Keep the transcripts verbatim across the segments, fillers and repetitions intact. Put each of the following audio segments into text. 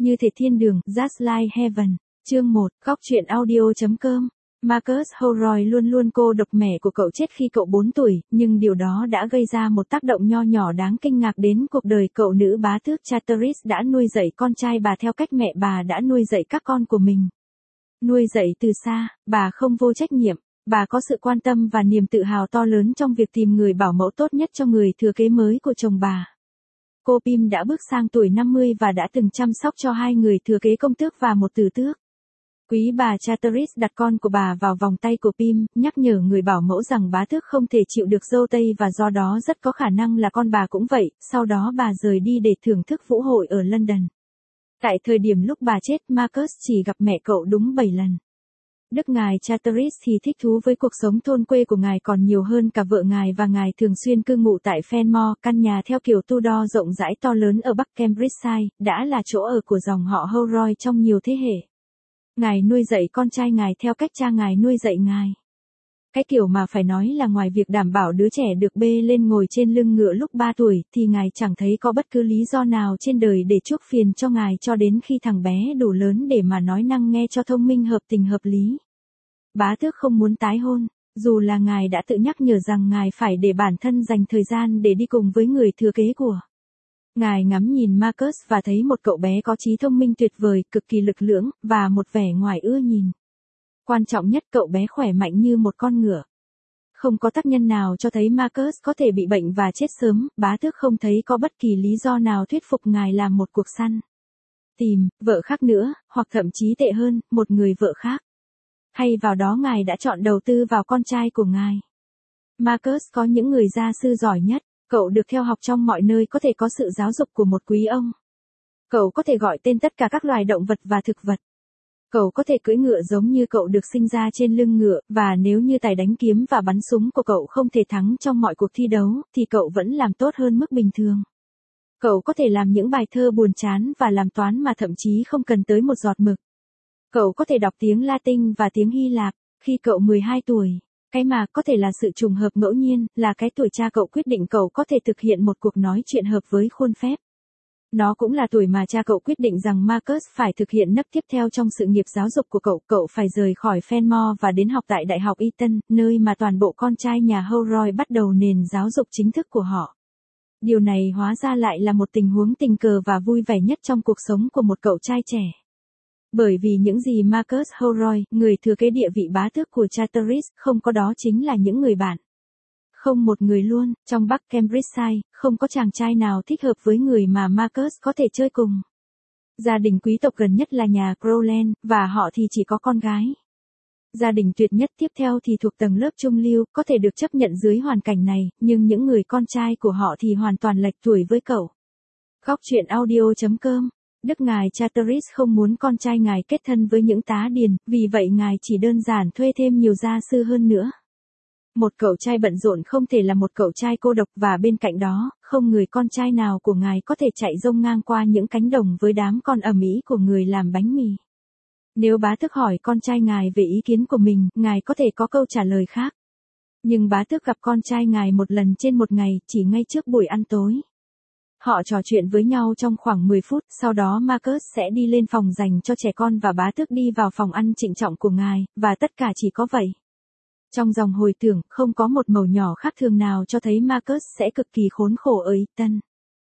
Như thể thiên đường, Just Like Heaven. Chương một, góc truyện audio chấm com. Marcus Holroyd luôn luôn cô độc. Mẹ của cậu chết khi cậu bốn tuổi, nhưng điều đó đã gây ra một tác động nho nhỏ đáng kinh ngạc đến cuộc đời cậu. Nữ bá tước Charteris đã nuôi dạy con trai bà theo cách mẹ bà đã nuôi dạy các con của mình. Nuôi dạy từ xa, bà không vô trách nhiệm, bà có sự quan tâm và niềm tự hào to lớn trong việc tìm người bảo mẫu tốt nhất cho người thừa kế mới của chồng bà. Cô Pym đã bước sang tuổi năm mươi và đã từng chăm sóc cho hai người thừa kế, công tước và một tử tước. Quý bà Charteris đặt con của bà vào vòng tay của Pym, nhắc nhở người bảo mẫu rằng bá tước không thể chịu được dâu tây và do đó rất có khả năng là con bà cũng vậy. Sau đó bà rời đi để thưởng thức vũ hội ở London. Tại thời điểm lúc bà chết, Marcus chỉ gặp mẹ cậu đúng bảy lần. Đức ngài Charteris thì thích thú với cuộc sống thôn quê của ngài còn nhiều hơn cả vợ ngài, và ngài thường xuyên cư ngụ tại Fenmore, căn nhà theo kiểu Tudor rộng rãi to lớn ở Bắc Cambridgeshire, đã là chỗ ở của dòng họ Holroyd trong nhiều thế hệ. Ngài nuôi dạy con trai ngài theo cách cha ngài nuôi dạy ngài. Cái kiểu mà phải nói là ngoài việc đảm bảo đứa trẻ được bê lên ngồi trên lưng ngựa lúc ba tuổi, thì ngài chẳng thấy có bất cứ lý do nào trên đời để chuốc phiền cho ngài cho đến khi thằng bé đủ lớn để mà nói năng nghe cho thông minh, hợp tình hợp lý. Bá tước không muốn tái hôn, dù là ngài đã tự nhắc nhở rằng ngài phải để bản thân dành thời gian để đi cùng với người thừa kế của. Ngài ngắm nhìn Marcus và thấy một cậu bé có trí thông minh tuyệt vời, cực kỳ lực lưỡng, và một vẻ ngoài ưa nhìn. Quan trọng nhất, cậu bé khỏe mạnh như một con ngựa. Không có tác nhân nào cho thấy Marcus có thể bị bệnh và chết sớm. Bá tước không thấy có bất kỳ lý do nào thuyết phục ngài làm một cuộc săn tìm vợ khác nữa, hoặc thậm chí tệ hơn, một người vợ khác. Hay vào đó ngài đã chọn đầu tư vào con trai của ngài. Marcus có những người gia sư giỏi nhất. Cậu được theo học trong mọi nơi, có thể có sự giáo dục của một quý ông. Cậu có thể gọi tên tất cả các loài động vật và thực vật. Cậu có thể cưỡi ngựa giống như cậu được sinh ra trên lưng ngựa, và nếu như tài đánh kiếm và bắn súng của cậu không thể thắng trong mọi cuộc thi đấu, thì cậu vẫn làm tốt hơn mức bình thường. Cậu có thể làm những bài thơ buồn chán và làm toán mà thậm chí không cần tới một giọt mực. Cậu có thể đọc tiếng Latin và tiếng Hy Lạp. Khi cậu mười hai tuổi, cái mà có thể là sự trùng hợp ngẫu nhiên, là cái tuổi cha cậu quyết định cậu có thể thực hiện một cuộc nói chuyện hợp với khuôn phép. Nó cũng là tuổi mà cha cậu quyết định rằng Marcus phải thực hiện nấc tiếp theo trong sự nghiệp giáo dục của cậu. Cậu phải rời khỏi Fenmore và đến học tại Đại học Eton, nơi mà toàn bộ con trai nhà Holroyd bắt đầu nền giáo dục chính thức của họ. Điều này hóa ra lại là một tình huống tình cờ và vui vẻ nhất trong cuộc sống của một cậu trai trẻ. Bởi vì những gì Marcus Holroyd, người thừa kế địa vị bá tước của Charteris, không có đó chính là những người bạn. Không một người luôn. Trong Bắc Cambridgeshire, không có chàng trai nào thích hợp với người mà Marcus có thể chơi cùng. Gia đình quý tộc gần nhất là nhà Crowland, và họ thì chỉ có con gái. Gia đình tuyệt nhất tiếp theo thì thuộc tầng lớp trung lưu, có thể được chấp nhận dưới hoàn cảnh này, nhưng những người con trai của họ thì hoàn toàn lệch tuổi với cậu. Góc truyện audio chấm com. Đức ngài Charteris không muốn con trai ngài kết thân với những tá điền, vì vậy ngài chỉ đơn giản thuê thêm nhiều gia sư hơn nữa. Một cậu trai bận rộn không thể là một cậu trai cô độc, và bên cạnh đó, không người con trai nào của ngài có thể chạy rông ngang qua những cánh đồng với đám con ầm ĩ của người làm bánh mì. Nếu bá tước hỏi con trai ngài về ý kiến của mình, ngài có thể có câu trả lời khác. Nhưng bá tước gặp con trai ngài một lần trên một ngày, chỉ ngay trước buổi ăn tối. Họ trò chuyện với nhau trong khoảng mười phút, sau đó Marcus sẽ đi lên phòng dành cho trẻ con và bá tước đi vào phòng ăn trịnh trọng của ngài, và tất cả chỉ có vậy. Trong dòng hồi tưởng, không có một mẩu nhỏ khác thường nào cho thấy Marcus sẽ cực kỳ khốn khổ ở Eton.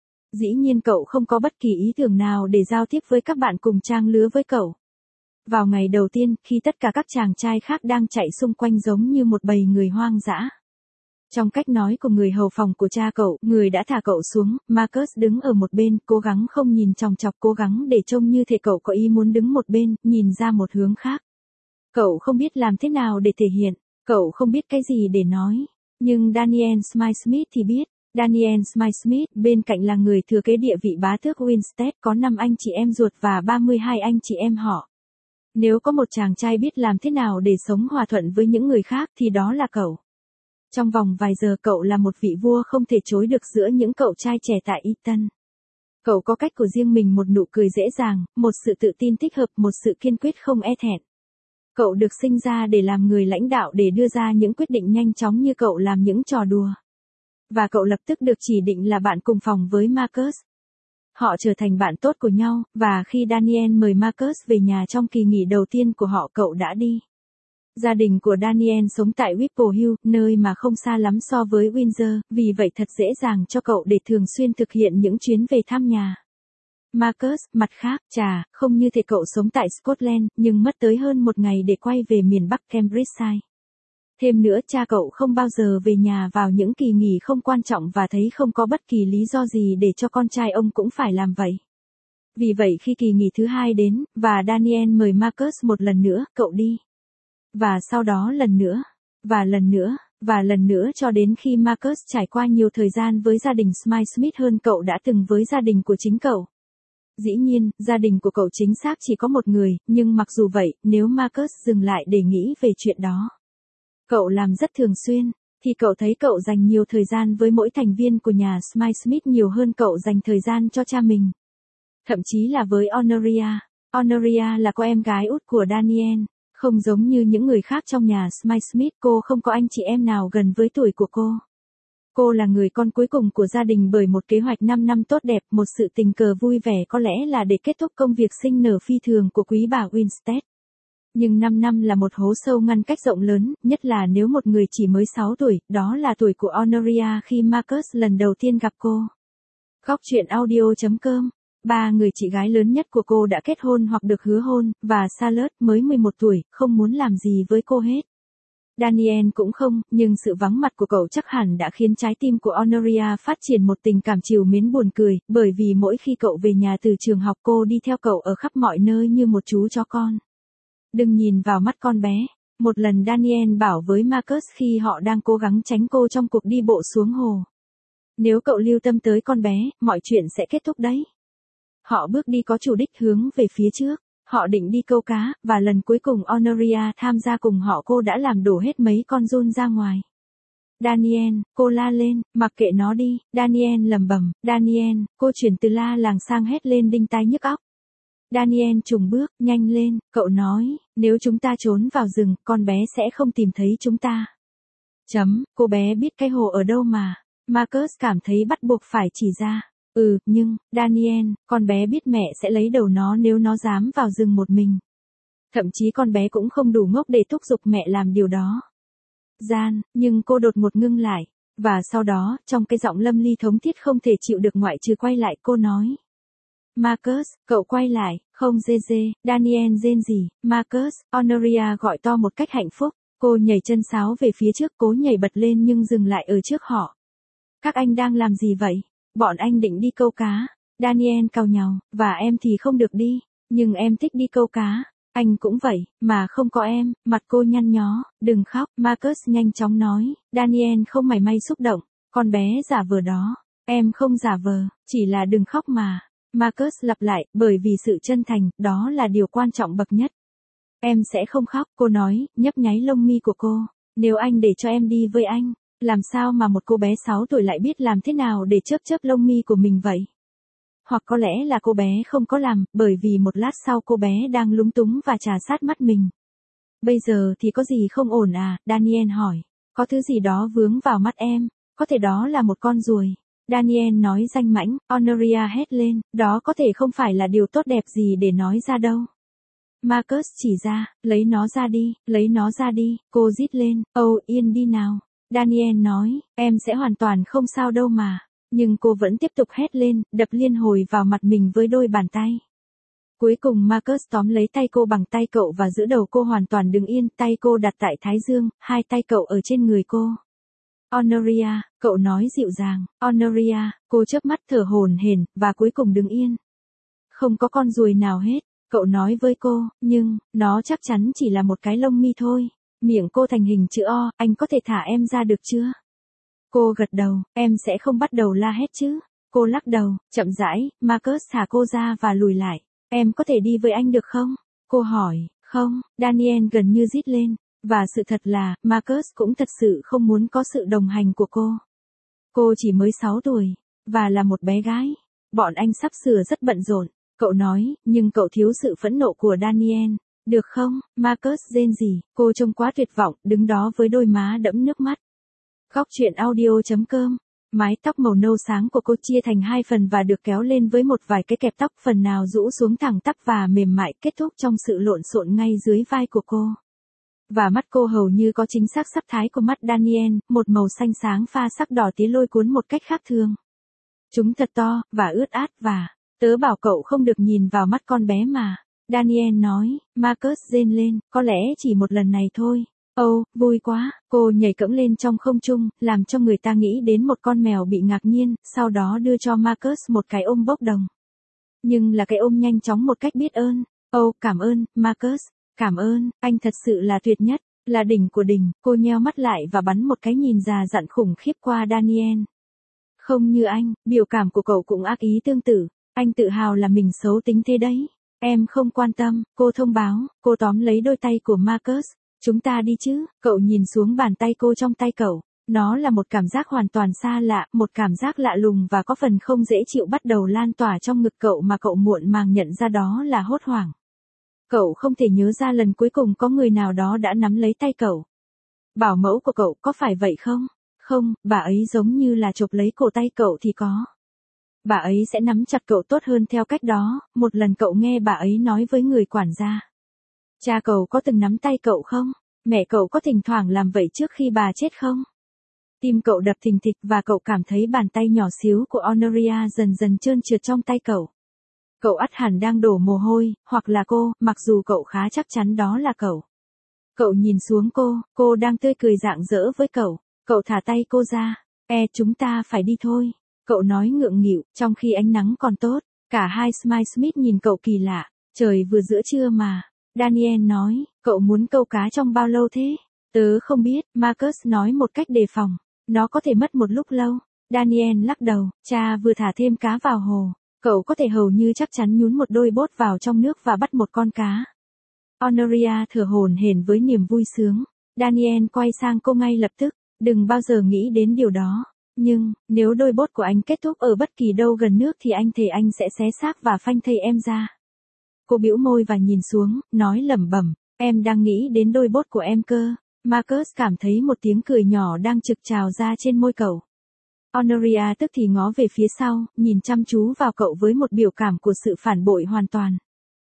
Dĩ nhiên cậu không có bất kỳ ý tưởng nào để giao tiếp với các bạn cùng trang lứa với cậu. Vào ngày đầu tiên, khi tất cả các chàng trai khác đang chạy xung quanh giống như một bầy người hoang dã. Trong cách nói của người hầu phòng của cha cậu, người đã thả cậu xuống, Marcus đứng ở một bên, cố gắng không nhìn chòng chọc, cố gắng để trông như thể cậu có ý muốn đứng một bên, nhìn ra một hướng khác. Cậu không biết làm thế nào để thể hiện, cậu không biết cái gì để nói. Nhưng Daniel Smith thì biết. Daniel Smith bên cạnh là người thừa kế địa vị bá tước Winstead, có năm anh chị em ruột và ba mươi hai anh chị em họ. Nếu có một chàng trai biết làm thế nào để sống hòa thuận với những người khác thì đó là cậu. Trong vòng vài giờ cậu là một vị vua không thể chối được giữa những cậu trai trẻ tại Eton. Cậu có cách của riêng mình, một nụ cười dễ dàng, một sự tự tin thích hợp, một sự kiên quyết không e thẹn. Cậu được sinh ra để làm người lãnh đạo, để đưa ra những quyết định nhanh chóng như cậu làm những trò đùa. Và cậu lập tức được chỉ định là bạn cùng phòng với Marcus. Họ trở thành bạn tốt của nhau, và khi Daniel mời Marcus về nhà trong kỳ nghỉ đầu tiên của họ, cậu đã đi. Gia đình của Daniel sống tại Whipple Hill, nơi mà không xa lắm so với Windsor, vì vậy thật dễ dàng cho cậu để thường xuyên thực hiện những chuyến về thăm nhà. Marcus, mặt khác, chà, không như thể cậu sống tại Scotland, nhưng mất tới hơn một ngày để quay về miền Bắc Cambridgeshire. Thêm nữa, cha cậu không bao giờ về nhà vào những kỳ nghỉ không quan trọng và thấy không có bất kỳ lý do gì để cho con trai ông cũng phải làm vậy. Vì vậy khi kỳ nghỉ thứ hai đến, và Daniel mời Marcus một lần nữa, cậu đi. Và sau đó lần nữa, và lần nữa, và lần nữa cho đến khi Marcus trải qua nhiều thời gian với gia đình Smith hơn cậu đã từng với gia đình của chính cậu. Dĩ nhiên, gia đình của cậu chính xác chỉ có một người, nhưng mặc dù vậy, nếu Marcus dừng lại để nghĩ về chuyện đó, cậu làm rất thường xuyên, thì cậu thấy cậu dành nhiều thời gian với mỗi thành viên của nhà Smith nhiều hơn cậu dành thời gian cho cha mình. Thậm chí là với Honoria. Honoria là cô em gái út của Daniel. Không giống như những người khác trong nhà Smith, cô không có anh chị em nào gần với tuổi của cô. Cô là người con cuối cùng của gia đình bởi một kế hoạch năm năm tốt đẹp, một sự tình cờ vui vẻ có lẽ là để kết thúc công việc sinh nở phi thường của quý bà Winstead. Nhưng năm năm là một hố sâu ngăn cách rộng lớn, nhất là nếu một người chỉ mới sáu tuổi, đó là tuổi của Honoria khi Marcus lần đầu tiên gặp cô. Góc truyện audio chấm com. Ba người chị gái lớn nhất của cô đã kết hôn hoặc được hứa hôn, và Charlotte mới mười một tuổi, không muốn làm gì với cô hết. Daniel cũng không, nhưng sự vắng mặt của cậu chắc hẳn đã khiến trái tim của Honoria phát triển một tình cảm trìu mến buồn cười, bởi vì mỗi khi cậu về nhà từ trường học cô đi theo cậu ở khắp mọi nơi như một chú chó con. Đừng nhìn vào mắt con bé. Một lần Daniel bảo với Marcus khi họ đang cố gắng tránh cô trong cuộc đi bộ xuống hồ. Nếu cậu lưu tâm tới con bé, mọi chuyện sẽ kết thúc đấy. Họ bước đi có chủ đích hướng về phía trước. Họ định đi câu cá, và lần cuối cùng Honoria tham gia cùng họ cô đã làm đổ hết mấy con giun ra ngoài. Daniel, cô la lên, mặc kệ nó đi. Daniel lẩm bẩm, Daniel, cô chuyển từ la làng sang hét lên đinh tai nhức óc. Daniel trùng bước, nhanh lên, cậu nói, nếu chúng ta trốn vào rừng, con bé sẽ không tìm thấy chúng ta. Chấm, cô bé biết cái hồ ở đâu mà. Marcus cảm thấy bắt buộc phải chỉ ra. Ừ, nhưng, Daniel, con bé biết mẹ sẽ lấy đầu nó nếu nó dám vào rừng một mình. Thậm chí con bé cũng không đủ ngốc để thúc giục mẹ làm điều đó. Gian, nhưng cô đột ngột ngưng lại. Và sau đó, trong cái giọng lâm ly thống thiết không thể chịu được ngoại trừ quay lại, cô nói. Marcus, cậu quay lại, không dê dê, Daniel rên rỉ, Marcus, Honoria gọi to một cách hạnh phúc. Cô nhảy chân sáo về phía trước, cố nhảy bật lên nhưng dừng lại ở trước họ. Các anh đang làm gì vậy? Bọn anh định đi câu cá. Daniel cau nhàu, và em thì không được đi, nhưng em thích đi câu cá. Anh cũng vậy, mà không có em. Mặt cô nhăn nhó, đừng khóc, Marcus nhanh chóng nói. Daniel không mảy may xúc động, con bé giả vờ đó. Em không giả vờ, chỉ là đừng khóc mà. Marcus lặp lại, bởi vì sự chân thành, đó là điều quan trọng bậc nhất. Em sẽ không khóc, cô nói, nhấp nháy lông mi của cô. Nếu anh để cho em đi với anh, làm sao mà một cô bé sáu tuổi lại biết làm thế nào để chớp chớp lông mi của mình vậy? Hoặc có lẽ là cô bé không có làm, bởi vì một lát sau cô bé đang lúng túng và trà sát mắt mình. Bây giờ thì có gì không ổn à? Daniel hỏi. Có thứ gì đó vướng vào mắt em, có thể đó là một con ruồi. Daniel nói danh mãnh, Honoria hét lên, đó có thể không phải là điều tốt đẹp gì để nói ra đâu. Marcus chỉ ra, lấy nó ra đi, lấy nó ra đi, cô rít lên, âu yên đi nào. Daniel nói, em sẽ hoàn toàn không sao đâu mà. Nhưng cô vẫn tiếp tục hét lên, đập liên hồi vào mặt mình với đôi bàn tay. Cuối cùng Marcus tóm lấy tay cô bằng tay cậu và giữ đầu cô hoàn toàn đứng yên, tay cô đặt tại thái dương, hai tay cậu ở trên người cô. Honoria, cậu nói dịu dàng, Honoria, cô chớp mắt thở hổn hển, và cuối cùng đứng yên. Không có con ruồi nào hết, cậu nói với cô, nhưng, nó chắc chắn chỉ là một cái lông mi thôi. Miệng cô thành hình chữ O, anh có thể thả em ra được chưa? Cô gật đầu, em sẽ không bắt đầu la hét chứ. Cô lắc đầu, chậm rãi, Marcus thả cô ra và lùi lại. Em có thể đi với anh được không? Cô hỏi, không, Daniel gần như rít lên. Và sự thật là, Marcus cũng thật sự không muốn có sự đồng hành của cô. Cô chỉ mới sáu tuổi, và là một bé gái. Bọn anh sắp sửa rất bận rộn, cậu nói, nhưng cậu thiếu sự phẫn nộ của Daniel. Được không, Marcus rên rỉ, cô trông quá tuyệt vọng, đứng đó với đôi má đẫm nước mắt. Góc truyện audio chấm com Mái tóc màu nâu sáng của cô chia thành hai phần và được kéo lên với một vài cái kẹp tóc, phần nào rũ xuống thẳng tắp và mềm mại, kết thúc trong sự lộn xộn ngay dưới vai của cô. Và mắt cô hầu như có chính xác sắc thái của mắt Daniel, một màu xanh sáng pha sắc đỏ tía lôi cuốn một cách khác thường. Chúng thật to, và ướt át và, tớ bảo cậu không được nhìn vào mắt con bé mà. Daniel nói, Marcus rên lên, có lẽ chỉ một lần này thôi. Ồ, oh, vui quá, cô nhảy cẫng lên trong không trung, làm cho người ta nghĩ đến một con mèo bị ngạc nhiên, sau đó đưa cho Marcus một cái ôm bốc đồng. Nhưng là cái ôm nhanh chóng một cách biết ơn. Ồ, oh, cảm ơn, Marcus, cảm ơn, anh thật sự là tuyệt nhất, là đỉnh của đỉnh. Cô nheo mắt lại và bắn một cái nhìn già dặn khủng khiếp qua Daniel. Không như anh, biểu cảm của cậu cũng ác ý tương tự, anh tự hào là mình xấu tính thế đấy. Em không quan tâm, cô thông báo, cô tóm lấy đôi tay của Marcus. Chúng ta đi chứ, cậu nhìn xuống bàn tay cô trong tay cậu. Nó là một cảm giác hoàn toàn xa lạ, một cảm giác lạ lùng và có phần không dễ chịu bắt đầu lan tỏa trong ngực cậu mà cậu muộn màng nhận ra đó là hốt hoảng. Cậu không thể nhớ ra lần cuối cùng có người nào đó đã nắm lấy tay cậu. Bảo mẫu của cậu có phải vậy không? Không, bà ấy giống như là chộp lấy cổ tay cậu thì có. Bà ấy sẽ nắm chặt cậu tốt hơn theo cách đó, một lần cậu nghe bà ấy nói với người quản gia. Cha cậu có từng nắm tay cậu không? Mẹ cậu có thỉnh thoảng làm vậy trước khi bà chết không? Tim cậu đập thình thịch và cậu cảm thấy bàn tay nhỏ xíu của Honoria dần dần trơn trượt trong tay cậu. Cậu ắt hẳn đang đổ mồ hôi, hoặc là cô, mặc dù cậu khá chắc chắn đó là cậu. Cậu nhìn xuống cô, cô đang tươi cười rạng rỡ với cậu. Cậu thả tay cô ra. E, chúng ta phải đi thôi. Cậu nói ngượng nghịu, trong khi ánh nắng còn tốt. Cả hai Smile Smith nhìn cậu kỳ lạ. Trời vừa giữa trưa mà. Daniel nói, cậu muốn câu cá trong bao lâu thế? Tớ không biết, Marcus nói một cách đề phòng. Nó có thể mất một lúc lâu. Daniel lắc đầu, cha vừa thả thêm cá vào hồ. Cậu có thể hầu như chắc chắn nhún một đôi bốt vào trong nước và bắt một con cá. Honoria thở hổn hển với niềm vui sướng. Daniel quay sang cô ngay lập tức. Đừng bao giờ nghĩ đến điều đó. Nhưng, nếu đôi bốt của anh kết thúc ở bất kỳ đâu gần nước thì anh thề anh sẽ xé xác và phanh thây em ra. Cô bĩu môi và nhìn xuống, nói lẩm bẩm, em đang nghĩ đến đôi bốt của em cơ. Marcus cảm thấy một tiếng cười nhỏ đang trực trào ra trên môi cậu. Honoria tức thì ngó về phía sau, nhìn chăm chú vào cậu với một biểu cảm của sự phản bội hoàn toàn.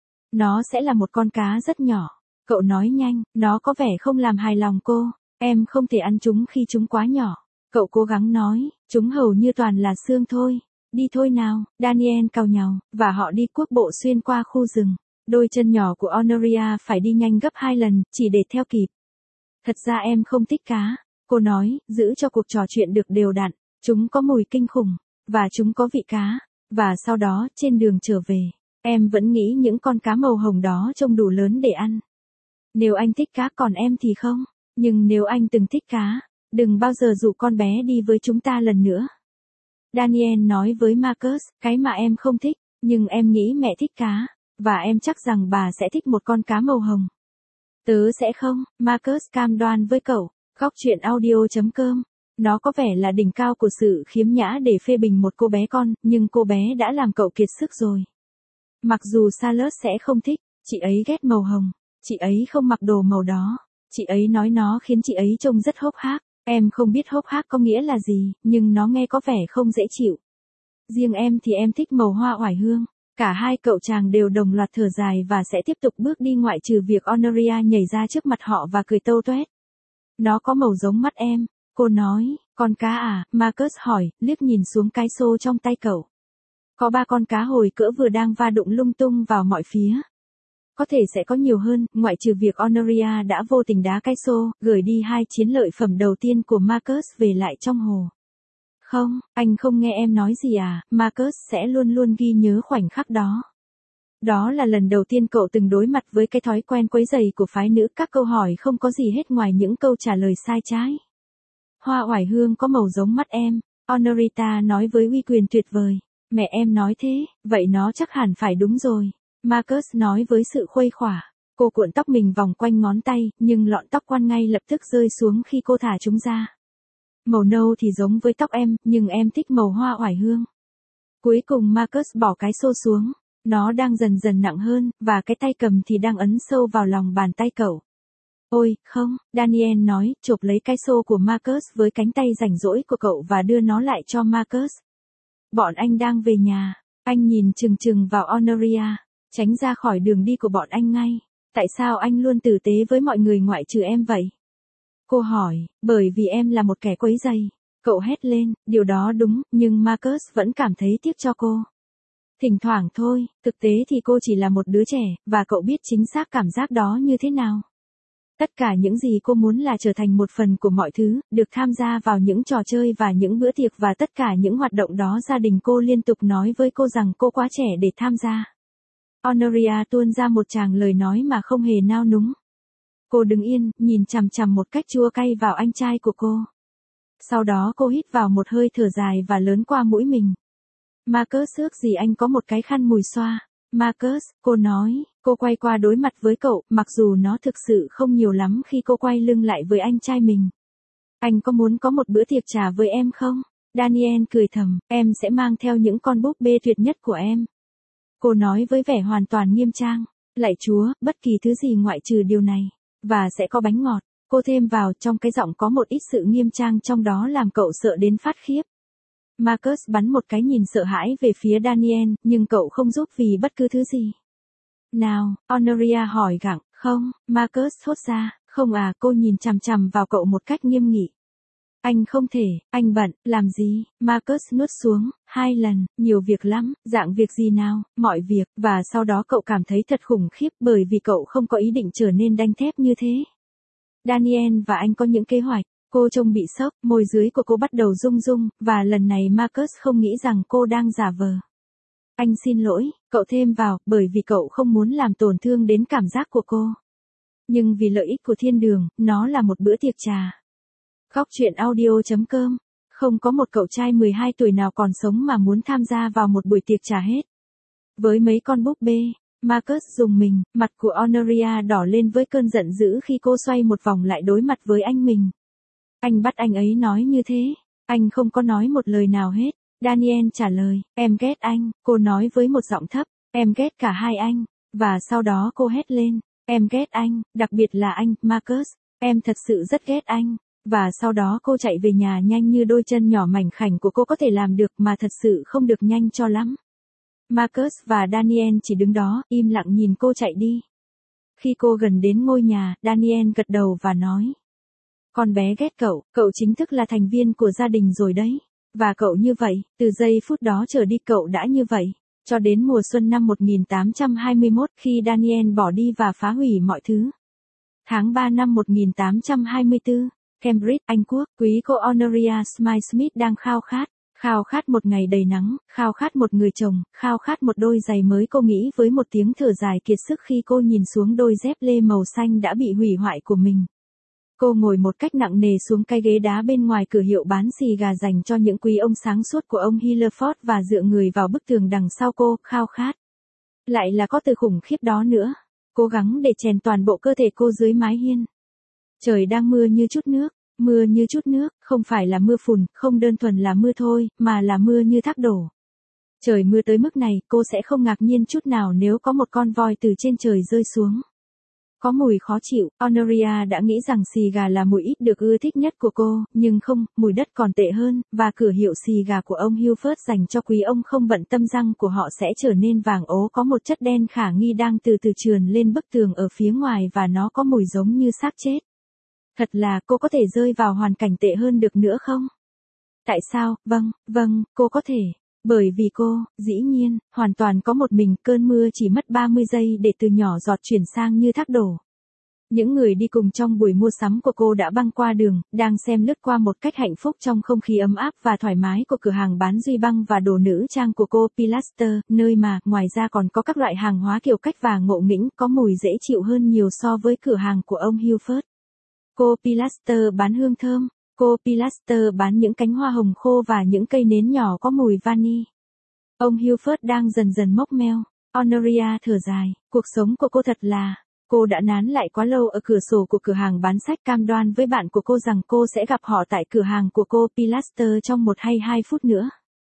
Nó sẽ là một con cá rất nhỏ. Cậu nói nhanh, nó có vẻ không làm hài lòng cô. Em không thể ăn chúng khi chúng quá nhỏ. Cậu cố gắng nói, chúng hầu như toàn là xương thôi. Đi thôi nào, Daniel cau nhàu, và họ đi cuốc bộ xuyên qua khu rừng. Đôi chân nhỏ của Honoria phải đi nhanh gấp hai lần, chỉ để theo kịp. Thật ra em không thích cá, cô nói, giữ cho cuộc trò chuyện được đều đặn. Chúng có mùi kinh khủng, và chúng có vị cá. Và sau đó, trên đường trở về, em vẫn nghĩ những con cá màu hồng đó trông đủ lớn để ăn. Nếu anh thích cá còn em thì không. Nhưng nếu anh từng thích cá, đừng bao giờ dụ con bé đi với chúng ta lần nữa. Daniel nói với Marcus, cái mà em không thích, nhưng em nghĩ mẹ thích cá, và em chắc rằng bà sẽ thích một con cá màu hồng. Tớ sẽ không, Marcus cam đoan với cậu. Góc truyện audio chấm com. Nó có vẻ là đỉnh cao của sự khiếm nhã để phê bình một cô bé con, nhưng cô bé đã làm cậu kiệt sức rồi. Mặc dù Charlotte sẽ không thích, chị ấy ghét màu hồng, chị ấy không mặc đồ màu đó. Chị ấy nói nó khiến chị ấy trông rất hốc hác. Em không biết hốc hác có nghĩa là gì, nhưng nó nghe có vẻ không dễ chịu. Riêng em thì em thích màu hoa oải hương. Cả hai cậu chàng đều đồng loạt thở dài và sẽ tiếp tục bước đi ngoại trừ việc Honoria nhảy ra trước mặt họ và cười tâu tuét. Nó có màu giống mắt em, cô nói. Con cá à, Marcus hỏi, liếc nhìn xuống cái xô trong tay cậu. Có ba con cá hồi cỡ vừa đang va đụng lung tung vào mọi phía. Có thể sẽ có nhiều hơn, ngoại trừ việc Honoria đã vô tình đá cái xô, gửi đi hai chiến lợi phẩm đầu tiên của Marcus về lại trong hồ. Không, anh không nghe em nói gì à, Marcus sẽ luôn luôn ghi nhớ khoảnh khắc đó. Đó là lần đầu tiên cậu từng đối mặt với cái thói quen quấy rầy của phái nữ, các câu hỏi không có gì hết ngoài những câu trả lời sai trái. Hoa oải hương có màu giống mắt em, Honorita nói với uy quyền tuyệt vời. Mẹ em nói thế, vậy nó chắc hẳn phải đúng rồi. Marcus nói với sự khuây khỏa. Cô cuộn tóc mình vòng quanh ngón tay, nhưng lọn tóc quan ngay lập tức rơi xuống khi cô thả chúng ra. Màu nâu thì giống với tóc em, nhưng em thích màu hoa oải hương. Cuối cùng Marcus bỏ cái xô xuống. Nó đang dần dần nặng hơn, và cái tay cầm thì đang ấn sâu vào lòng bàn tay cậu. Ôi, không, Daniel nói, chộp lấy cái xô của Marcus với cánh tay rảnh rỗi của cậu và đưa nó lại cho Marcus. Bọn anh đang về nhà. Anh nhìn chừng chừng vào Honoria, tránh ra khỏi đường đi của bọn anh ngay. Tại sao anh luôn tử tế với mọi người ngoại trừ em vậy? Cô hỏi, bởi vì em là một kẻ quấy rầy. Cậu hét lên, điều đó đúng, nhưng Marcus vẫn cảm thấy tiếc cho cô. Thỉnh thoảng thôi, thực tế thì cô chỉ là một đứa trẻ, và cậu biết chính xác cảm giác đó như thế nào. Tất cả những gì cô muốn là trở thành một phần của mọi thứ, được tham gia vào những trò chơi và những bữa tiệc và tất cả những hoạt động đó. Gia đình cô liên tục nói với cô rằng cô quá trẻ để tham gia. Honoria tuôn ra một tràng lời nói mà không hề nao núng. Cô đứng yên, nhìn chằm chằm một cách chua cay vào anh trai của cô. Sau đó cô hít vào một hơi thở dài và lớn qua mũi mình. Marcus, ước gì anh có một cái khăn mùi xoa. Marcus, cô nói, cô quay qua đối mặt với cậu, mặc dù nó thực sự không nhiều lắm khi cô quay lưng lại với anh trai mình. Anh có muốn có một bữa tiệc trà với em không? Daniel cười thầm, em sẽ mang theo những con búp bê tuyệt nhất của em. Cô nói với vẻ hoàn toàn nghiêm trang, lạy Chúa, bất kỳ thứ gì ngoại trừ điều này, và sẽ có bánh ngọt. Cô thêm vào, trong cái giọng có một ít sự nghiêm trang trong đó làm cậu sợ đến phát khiếp. Marcus bắn một cái nhìn sợ hãi về phía Daniel, nhưng cậu không giúp vì bất cứ thứ gì. Nào, Honoria hỏi gặng, không, Marcus thốt ra, không à, cô nhìn chằm chằm vào cậu một cách nghiêm nghị. Anh không thể, anh bận, làm gì? Marcus nuốt xuống, hai lần, nhiều việc lắm, dạng việc gì nào, mọi việc, và sau đó cậu cảm thấy thật khủng khiếp bởi vì cậu không có ý định trở nên đanh thép như thế. Daniel và anh có những kế hoạch. Cô trông bị sốc, môi dưới của cô bắt đầu rung rung, và lần này Marcus không nghĩ rằng cô đang giả vờ. Anh xin lỗi, cậu thêm vào, bởi vì cậu không muốn làm tổn thương đến cảm giác của cô. Nhưng vì lợi ích của thiên đường, nó là một bữa tiệc trà. Góc truyện audio chấm com. Không có một cậu trai mười hai tuổi nào còn sống mà muốn tham gia vào một buổi tiệc trà hết. Với mấy con búp bê, Marcus rùng mình, mặt của Honoria đỏ lên với cơn giận dữ khi cô xoay một vòng lại đối mặt với anh mình. Anh bắt anh ấy nói như thế. Anh không có nói một lời nào hết. Daniel trả lời, em ghét anh, cô nói với một giọng thấp, em ghét cả hai anh. Và sau đó cô hét lên, em ghét anh, đặc biệt là anh, Marcus, em thật sự rất ghét anh. Và sau đó cô chạy về nhà nhanh như đôi chân nhỏ mảnh khảnh của cô có thể làm được mà thật sự không được nhanh cho lắm. Marcus và Daniel chỉ đứng đó, im lặng nhìn cô chạy đi. Khi cô gần đến ngôi nhà, Daniel gật đầu và nói. Con bé ghét cậu, cậu chính thức là thành viên của gia đình rồi đấy. Và cậu như vậy, từ giây phút đó trở đi cậu đã như vậy. Cho đến mùa xuân năm một nghìn tám trăm hai mươi mốt khi Daniel bỏ đi và phá hủy mọi thứ. Tháng ba năm một nghìn tám trăm hai mươi tư, Cambridge, Anh Quốc, quý cô Honoria Smith đang khao khát. Khao khát một ngày đầy nắng, khao khát một người chồng, khao khát một đôi giày mới. Cô nghĩ với một tiếng thở dài kiệt sức khi cô nhìn xuống đôi dép lê màu xanh đã bị hủy hoại của mình. Cô ngồi một cách nặng nề xuống cái ghế đá bên ngoài cửa hiệu bán xì gà dành cho những quý ông sáng suốt của ông Hillerford và dựa người vào bức tường đằng sau cô, khao khát. Lại là có từ khủng khiếp đó nữa. Cố gắng để chèn toàn bộ cơ thể cô dưới mái hiên. Trời đang mưa như chút nước, mưa như chút nước, không phải là mưa phùn, không đơn thuần là mưa thôi, mà là mưa như thác đổ. Trời mưa tới mức này, cô sẽ không ngạc nhiên chút nào nếu có một con voi từ trên trời rơi xuống. Có mùi khó chịu, Honoria đã nghĩ rằng xì gà là mùi ít được ưa thích nhất của cô, nhưng không, mùi đất còn tệ hơn, và cửa hiệu xì gà của ông Hilford dành cho quý ông không bận tâm răng của họ sẽ trở nên vàng ố. Có một chất đen khả nghi đang từ từ trườn lên bức tường ở phía ngoài và nó có mùi giống như xác chết. Thật là, cô có thể rơi vào hoàn cảnh tệ hơn được nữa không? Tại sao? Vâng, vâng, cô có thể. Bởi vì cô, dĩ nhiên, hoàn toàn có một mình. Cơn mưa chỉ mất ba mươi giây để từ nhỏ giọt chuyển sang như thác đổ. Những người đi cùng trong buổi mua sắm của cô đã băng qua đường, đang xem lướt qua một cách hạnh phúc trong không khí ấm áp và thoải mái của cửa hàng bán duy băng và đồ nữ trang của cô Pilaster, nơi mà, ngoài ra còn có các loại hàng hóa kiểu cách và ngộ nghĩnh, có mùi dễ chịu hơn nhiều so với cửa hàng của ông Hilford. Cô Pilaster bán hương thơm. Cô Pilaster bán những cánh hoa hồng khô và những cây nến nhỏ có mùi vani. Ông Hilford đang dần dần mốc meo. Honoria thở dài, cuộc sống của cô thật là... Cô đã nán lại quá lâu ở cửa sổ của cửa hàng bán sách, cam đoan với bạn của cô rằng cô sẽ gặp họ tại cửa hàng của cô Pilaster trong một hay hai phút nữa.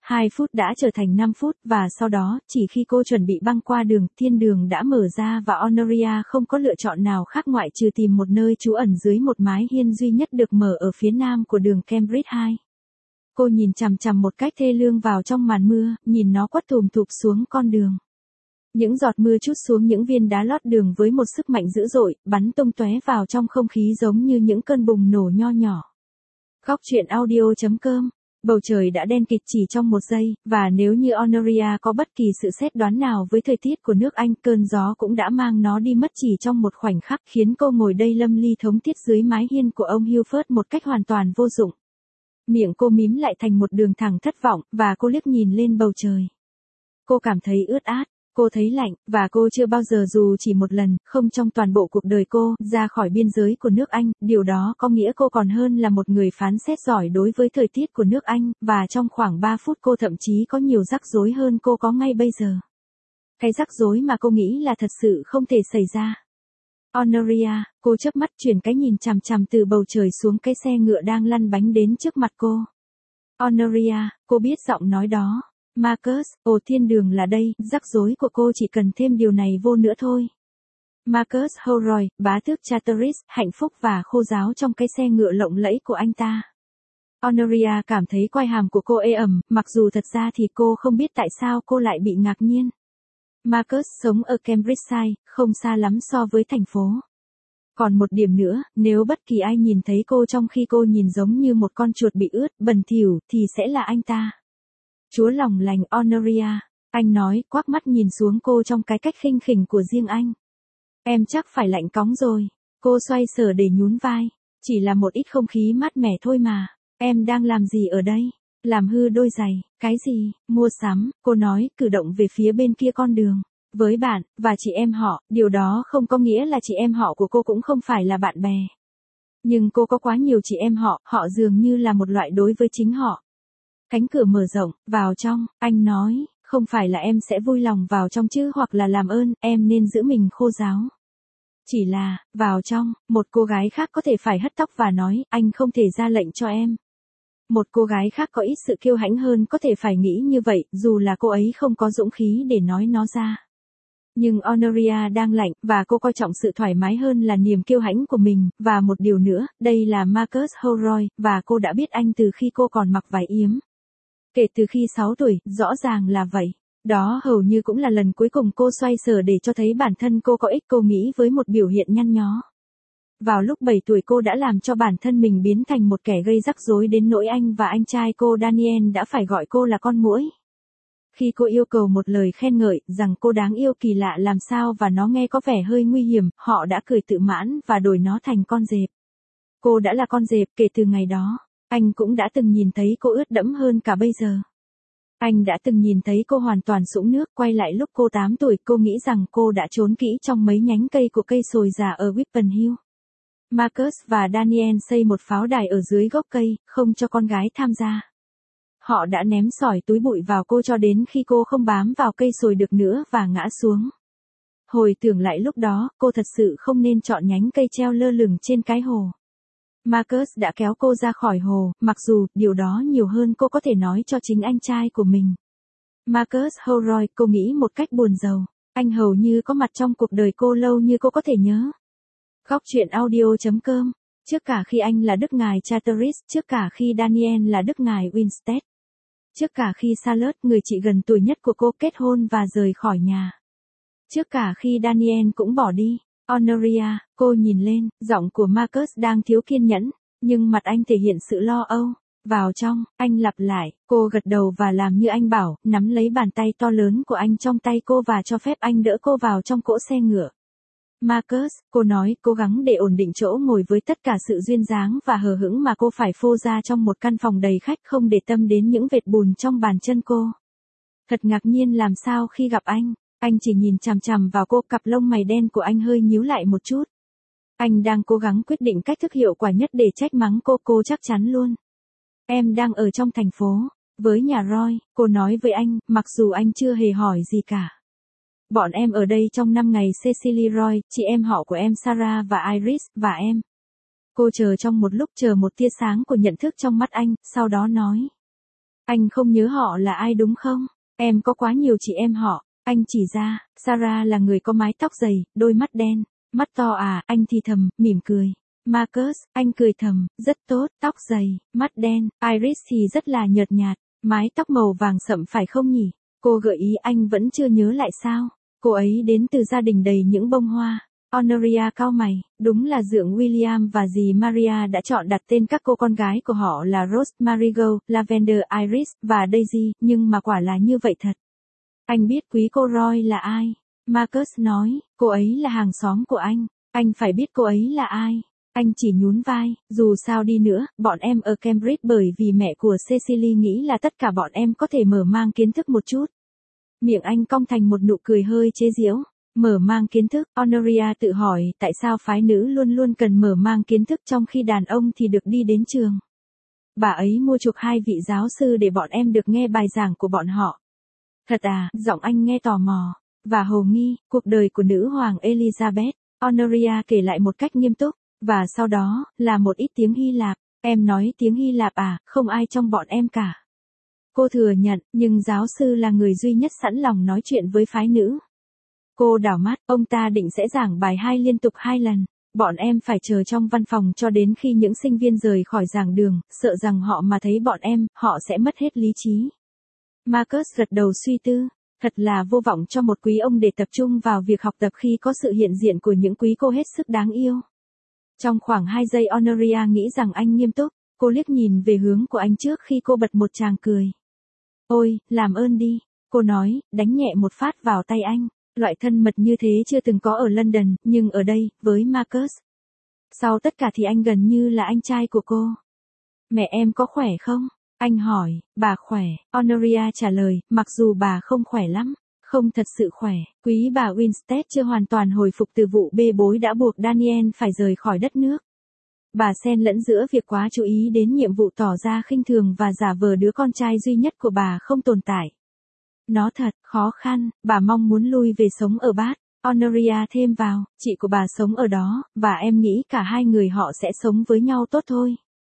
hai phút đã trở thành năm phút và sau đó, chỉ khi cô chuẩn bị băng qua đường, thiên đường đã mở ra và Honoria không có lựa chọn nào khác ngoại trừ tìm một nơi trú ẩn dưới một mái hiên duy nhất được mở ở phía nam của đường Cambridge hai. Cô nhìn chằm chằm một cách thê lương vào trong màn mưa, nhìn nó quất thùm thụp xuống con đường. Những giọt mưa trút xuống những viên đá lót đường với một sức mạnh dữ dội, bắn tung tóe vào trong không khí giống như những cơn bùng nổ nho nhỏ. Góc truyện audio chấm com. Bầu trời đã đen kịt chỉ trong một giây, và nếu như Honoria có bất kỳ sự xét đoán nào với thời tiết của nước Anh, cơn gió cũng đã mang nó đi mất chỉ trong một khoảnh khắc, khiến cô ngồi đây lâm ly thống thiết dưới mái hiên của ông Hilford một cách hoàn toàn vô dụng. Miệng cô mím lại thành một đường thẳng thất vọng, và cô liếc nhìn lên bầu trời. Cô cảm thấy ướt át. Cô thấy lạnh, và cô chưa bao giờ dù chỉ một lần, không trong toàn bộ cuộc đời cô, ra khỏi biên giới của nước Anh, điều đó có nghĩa cô còn hơn là một người phán xét giỏi đối với thời tiết của nước Anh, và trong khoảng ba phút cô thậm chí có nhiều rắc rối hơn cô có ngay bây giờ. Cái rắc rối mà cô nghĩ là thật sự không thể xảy ra. Honoria, cô chớp mắt chuyển cái nhìn chằm chằm từ bầu trời xuống cái xe ngựa đang lăn bánh đến trước mặt cô. Honoria, cô biết giọng nói đó. Marcus, ồ thiên đường là đây, rắc rối của cô chỉ cần thêm điều này vô nữa thôi. Marcus Holroyd, bá tước Charteris, hạnh phúc và khô ráo trong cái xe ngựa lộng lẫy của anh ta. Honoria cảm thấy quai hàm của cô ê ẩm, mặc dù thật ra thì cô không biết tại sao cô lại bị ngạc nhiên. Marcus sống ở Cambridgeshire, không xa lắm so với thành phố. Còn một điểm nữa, nếu bất kỳ ai nhìn thấy cô trong khi cô nhìn giống như một con chuột bị ướt, bẩn thỉu, thì sẽ là anh ta. Chúa lòng lành Honoria, anh nói, quắc mắt nhìn xuống cô trong cái cách khinh khỉnh của riêng anh. Em chắc phải lạnh cóng rồi. Cô xoay sở để nhún vai. Chỉ là một ít không khí mát mẻ thôi mà. Em đang làm gì ở đây? Làm hư đôi giày. Cái gì? Mua sắm, cô nói, cử động về phía bên kia con đường. Với bạn, và chị em họ, điều đó không có nghĩa là chị em họ của cô cũng không phải là bạn bè. Nhưng cô có quá nhiều chị em họ, họ dường như là một loại đối với chính họ. Cánh cửa mở rộng, vào trong, anh nói, không phải là em sẽ vui lòng vào trong chứ, hoặc là làm ơn, em nên giữ mình khô ráo. Chỉ là, vào trong, một cô gái khác có thể phải hất tóc và nói, anh không thể ra lệnh cho em. Một cô gái khác có ít sự kiêu hãnh hơn có thể phải nghĩ như vậy, dù là cô ấy không có dũng khí để nói nó ra. Nhưng Honoria đang lạnh, và cô coi trọng sự thoải mái hơn là niềm kiêu hãnh của mình, và một điều nữa, đây là Marcus Holroyd, và cô đã biết anh từ khi cô còn mặc váy yếm. Kể từ khi sáu tuổi, rõ ràng là vậy. Đó hầu như cũng là lần cuối cùng cô xoay sở để cho thấy bản thân cô có ích, cô nghĩ với một biểu hiện nhăn nhó. Vào lúc bảy tuổi cô đã làm cho bản thân mình biến thành một kẻ gây rắc rối đến nỗi anh và anh trai cô Daniel đã phải gọi cô là con muỗi. Khi cô yêu cầu một lời khen ngợi, rằng cô đáng yêu kỳ lạ làm sao và nó nghe có vẻ hơi nguy hiểm, họ đã cười tự mãn và đổi nó thành con dẹp. Cô đã là con dẹp kể từ ngày đó. Anh cũng đã từng nhìn thấy cô ướt đẫm hơn cả bây giờ. Anh đã từng nhìn thấy cô hoàn toàn sũng nước, quay lại lúc cô tám tuổi, cô nghĩ rằng cô đã trốn kỹ trong mấy nhánh cây của cây sồi già ở Whippen Hill. Marcus và Daniel xây một pháo đài ở dưới gốc cây, không cho con gái tham gia. Họ đã ném sỏi túi bụi vào cô cho đến khi cô không bám vào cây sồi được nữa và ngã xuống. Hồi tưởng lại lúc đó, cô thật sự không nên chọn nhánh cây treo lơ lửng trên cái hồ. Marcus đã kéo cô ra khỏi hồ, mặc dù, điều đó nhiều hơn cô có thể nói cho chính anh trai của mình. Marcus Holroyd, cô nghĩ một cách buồn rầu. Anh hầu như có mặt trong cuộc đời cô lâu như cô có thể nhớ. Góc truyện audio chấm com. Trước cả khi anh là đức ngài Charteris, trước cả khi Daniel là đức ngài Winstead. Trước cả khi Charlotte, người chị gần tuổi nhất của cô, kết hôn và rời khỏi nhà. Trước cả khi Daniel cũng bỏ đi. Honoria, cô nhìn lên, giọng của Marcus đang thiếu kiên nhẫn, nhưng mặt anh thể hiện sự lo âu. Vào trong, anh lặp lại, cô gật đầu và làm như anh bảo, nắm lấy bàn tay to lớn của anh trong tay cô và cho phép anh đỡ cô vào trong cỗ xe ngựa. Marcus, cô nói, cố gắng để ổn định chỗ ngồi với tất cả sự duyên dáng và hờ hững mà cô phải phô ra trong một căn phòng đầy khách, không để tâm đến những vệt bùn trong bàn chân cô. Thật ngạc nhiên làm sao khi gặp anh. Anh chỉ nhìn chằm chằm vào cô, cặp lông mày đen của anh hơi nhíu lại một chút. Anh đang cố gắng quyết định cách thức hiệu quả nhất để trách mắng cô, cô chắc chắn luôn. Em đang ở trong thành phố, với nhà Roy, cô nói với anh, mặc dù anh chưa hề hỏi gì cả. Bọn em ở đây trong năm ngày, Cecily Roy, chị em họ của em Sarah và Iris, và em. Cô chờ trong một lúc, chờ một tia sáng của nhận thức trong mắt anh, sau đó nói. Anh không nhớ họ là ai đúng không? Em có quá nhiều chị em họ. Anh chỉ ra, Sarah là người có mái tóc dày, đôi mắt đen, mắt to à, anh thì thầm, mỉm cười. Marcus, anh cười thầm, rất tốt, tóc dày, mắt đen, Iris thì rất là nhợt nhạt, mái tóc màu vàng sậm phải không nhỉ? Cô gợi ý anh vẫn chưa nhớ lại sao? Cô ấy đến từ gia đình đầy những bông hoa. Honoria cau mày, đúng là dượng William và dì Maria đã chọn đặt tên các cô con gái của họ là Rose, Marigold, Lavender, Iris, và Daisy, nhưng mà quả là như vậy thật. Anh biết quý cô Roy là ai? Marcus nói, cô ấy là hàng xóm của anh. Anh phải biết cô ấy là ai. Anh chỉ nhún vai, dù sao đi nữa, bọn em ở Cambridge bởi vì mẹ của Cecily nghĩ là tất cả bọn em có thể mở mang kiến thức một chút. Miệng anh cong thành một nụ cười hơi chế giễu. Mở mang kiến thức, Honoria tự hỏi tại sao phái nữ luôn luôn cần mở mang kiến thức trong khi đàn ông thì được đi đến trường. Bà ấy mua chuộc hai vị giáo sư để bọn em được nghe bài giảng của bọn họ. Thật à, giọng anh nghe tò mò. Và hồ nghi, cuộc đời của nữ hoàng Elizabeth, Honoria kể lại một cách nghiêm túc. Và sau đó, là một ít tiếng Hy Lạp. Em nói tiếng Hy Lạp à, không ai trong bọn em cả. Cô thừa nhận, nhưng giáo sư là người duy nhất sẵn lòng nói chuyện với phái nữ. Cô đảo mắt, ông ta định sẽ giảng bài hai liên tục hai lần. Bọn em phải chờ trong văn phòng cho đến khi những sinh viên rời khỏi giảng đường, sợ rằng họ mà thấy bọn em, họ sẽ mất hết lý trí. Marcus gật đầu suy tư. Thật là vô vọng cho một quý ông để tập trung vào việc học tập khi có sự hiện diện của những quý cô hết sức đáng yêu. Trong khoảng hai giây Honoria nghĩ rằng anh nghiêm túc, cô liếc nhìn về hướng của anh trước khi cô bật một tràng cười. Ôi, làm ơn đi, cô nói, đánh nhẹ một phát vào tay anh. Loại thân mật như thế chưa từng có ở London, nhưng ở đây, với Marcus. Sau tất cả thì anh gần như là anh trai của cô. Mẹ em có khỏe không? Anh hỏi, bà khỏe, Honoria trả lời, mặc dù bà không khỏe lắm. Không thật sự khỏe, quý bà Winstead chưa hoàn toàn hồi phục từ vụ bê bối đã buộc Daniel phải rời khỏi đất nước. Bà xen lẫn giữa việc quá chú ý đến nhiệm vụ tỏ ra khinh thường và giả vờ đứa con trai duy nhất của bà không tồn tại. Nó thật khó khăn, bà mong muốn lui về sống ở Bath. Honoria thêm vào, chị của bà sống ở đó, và em nghĩ cả hai người họ sẽ sống với nhau tốt thôi.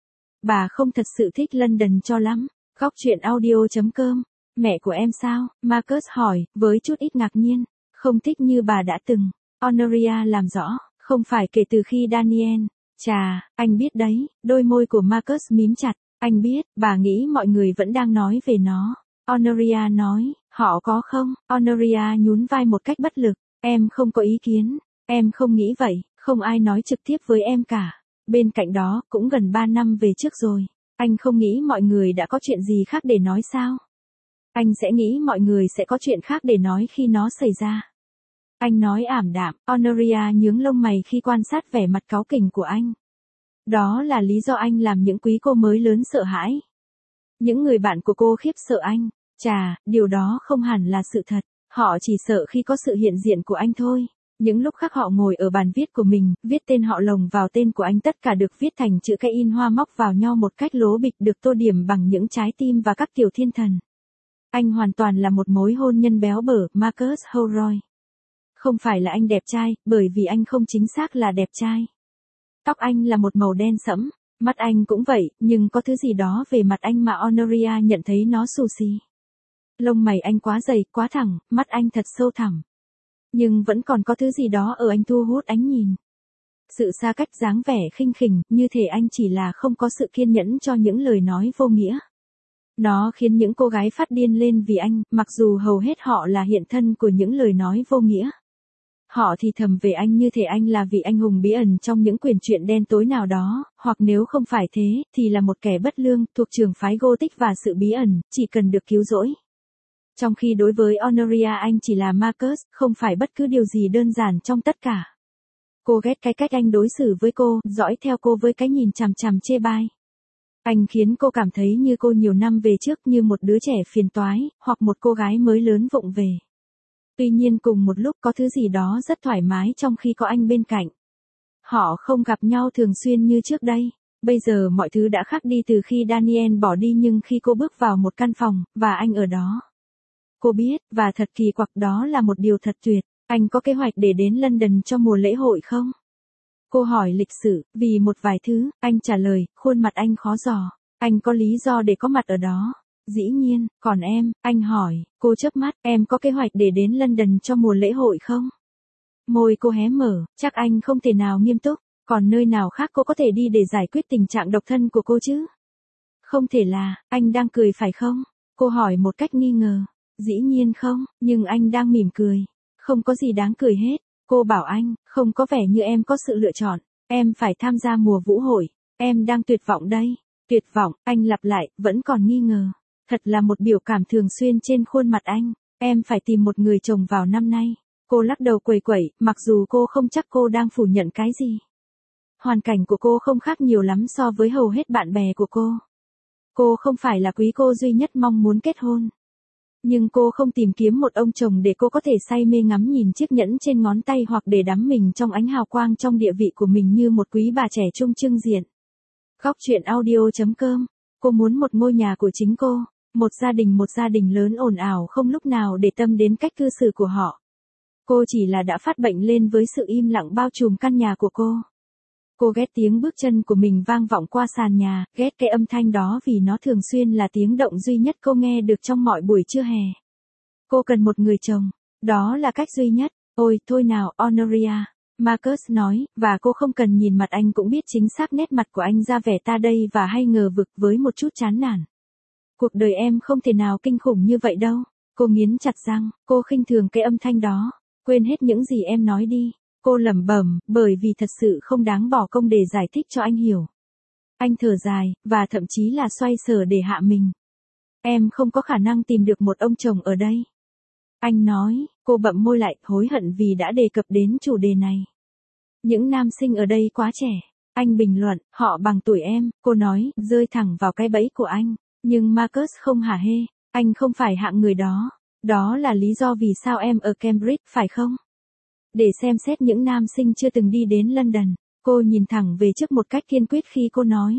Bà không thật sự thích London cho lắm. Góc truyện audio chấm com. Mẹ của em sao? Marcus hỏi, với chút ít ngạc nhiên. Không thích như bà đã từng. Honoria làm rõ, không phải kể từ khi Daniel. Chà, anh biết đấy, đôi môi của Marcus mím chặt. Anh biết, bà nghĩ mọi người vẫn đang nói về nó. Honoria nói, họ có không? Honoria nhún vai một cách bất lực. Em không có ý kiến. Em không nghĩ vậy, không ai nói trực tiếp với em cả. Bên cạnh đó, cũng gần ba năm về trước rồi. Anh không nghĩ mọi người đã có chuyện gì khác để nói sao? Anh sẽ nghĩ mọi người sẽ có chuyện khác để nói khi nó xảy ra. Anh nói ảm đạm, Honoria nhướng lông mày khi quan sát vẻ mặt cáu kỉnh của anh. Đó là lý do anh làm những quý cô mới lớn sợ hãi. Những người bạn của cô khiếp sợ anh. Chà, điều đó không hẳn là sự thật. Họ chỉ sợ khi có sự hiện diện của anh thôi. Những lúc khác họ ngồi ở bàn viết của mình, viết tên họ lồng vào tên của anh, tất cả được viết thành chữ cái in hoa móc vào nhau một cách lố bịch, được tô điểm bằng những trái tim và các tiểu thiên thần. Anh hoàn toàn là một mối hôn nhân béo bở, Marcus Holroyd. Không phải là anh đẹp trai, bởi vì anh không chính xác là đẹp trai. Tóc anh là một màu đen sẫm, mắt anh cũng vậy, nhưng có thứ gì đó về mặt anh mà Honoria nhận thấy nó xù xì. Lông mày anh quá dày, quá thẳng, mắt anh thật sâu thẳm. Nhưng vẫn còn có thứ gì đó ở anh thu hút ánh nhìn. Sự xa cách, dáng vẻ khinh khỉnh, như thể anh chỉ là không có sự kiên nhẫn cho những lời nói vô nghĩa. Nó khiến những cô gái phát điên lên vì anh, mặc dù hầu hết họ là hiện thân của những lời nói vô nghĩa. Họ thì thầm về anh như thể anh là vị anh hùng bí ẩn trong những quyển truyện đen tối nào đó, hoặc nếu không phải thế, thì là một kẻ bất lương, thuộc trường phái Gothic và sự bí ẩn, chỉ cần được cứu rỗi. Trong khi đối với Honoria anh chỉ là Marcus, không phải bất cứ điều gì đơn giản trong tất cả. Cô ghét cái cách anh đối xử với cô, dõi theo cô với cái nhìn chằm chằm chê bai. Anh khiến cô cảm thấy như cô nhiều năm về trước, như một đứa trẻ phiền toái, hoặc một cô gái mới lớn vụng về. Tuy nhiên cùng một lúc có thứ gì đó rất thoải mái trong khi có anh bên cạnh. Họ không gặp nhau thường xuyên như trước đây. Bây giờ mọi thứ đã khác đi từ khi Daniel bỏ đi, nhưng khi cô bước vào một căn phòng, và anh ở đó. Cô biết, và thật kỳ quặc, đó là một điều thật tuyệt. Anh có kế hoạch để đến London cho mùa lễ hội không? Cô hỏi lịch sự, vì một vài thứ, anh trả lời, khuôn mặt anh khó dò. Anh có lý do để có mặt ở đó. Dĩ nhiên, còn em, anh hỏi, cô chớp mắt, em có kế hoạch để đến London cho mùa lễ hội không? Môi cô hé mở, chắc anh không thể nào nghiêm túc, còn nơi nào khác cô có thể đi để giải quyết tình trạng độc thân của cô chứ? Không thể là, anh đang cười phải không? Cô hỏi một cách nghi ngờ. Dĩ nhiên không, nhưng anh đang mỉm cười. Không có gì đáng cười hết. Cô bảo anh, không có vẻ như em có sự lựa chọn. Em phải tham gia mùa vũ hội. Em đang tuyệt vọng đây. Tuyệt vọng, anh lặp lại, vẫn còn nghi ngờ. Thật là một biểu cảm thường xuyên trên khuôn mặt anh. Em phải tìm một người chồng vào năm nay. Cô lắc đầu quẩy quẩy, mặc dù cô không chắc cô đang phủ nhận cái gì. Hoàn cảnh của cô không khác nhiều lắm so với hầu hết bạn bè của cô. Cô không phải là quý cô duy nhất mong muốn kết hôn. Nhưng cô không tìm kiếm một ông chồng để cô có thể say mê ngắm nhìn chiếc nhẫn trên ngón tay hoặc để đắm mình trong ánh hào quang trong địa vị của mình như một quý bà trẻ trung trưng diện. Góc truyện audio.com. Cô muốn một ngôi nhà của chính cô, một gia đình một gia đình lớn ồn ào không lúc nào để tâm đến cách cư xử của họ. Cô chỉ là đã phát bệnh lên với sự im lặng bao trùm căn nhà của cô. Cô ghét tiếng bước chân của mình vang vọng qua sàn nhà, ghét cái âm thanh đó vì nó thường xuyên là tiếng động duy nhất cô nghe được trong mọi buổi trưa hè. Cô cần một người chồng, đó là cách duy nhất. Ôi, thôi nào, Honoria, Marcus nói, và cô không cần nhìn mặt anh cũng biết chính xác nét mặt của anh ra vẻ ta đây và hay ngờ vực với một chút chán nản. Cuộc đời em không thể nào kinh khủng như vậy đâu. Cô nghiến chặt răng, cô khinh thường cái âm thanh đó. Quên hết những gì em nói đi. Cô lẩm bẩm, bởi vì thật sự không đáng bỏ công để giải thích cho anh hiểu. Anh thở dài, và thậm chí là xoay sở để hạ mình. Em không có khả năng tìm được một ông chồng ở đây. Anh nói, cô bậm môi lại, hối hận vì đã đề cập đến chủ đề này. Những nam sinh ở đây quá trẻ. Anh bình luận, họ bằng tuổi em, cô nói, rơi thẳng vào cái bẫy của anh. Nhưng Marcus không hả hê, anh không phải hạng người đó. Đó là lý do vì sao em ở Cambridge, phải không? Để xem xét những nam sinh chưa từng đi đến London, cô nhìn thẳng về trước một cách kiên quyết khi cô nói.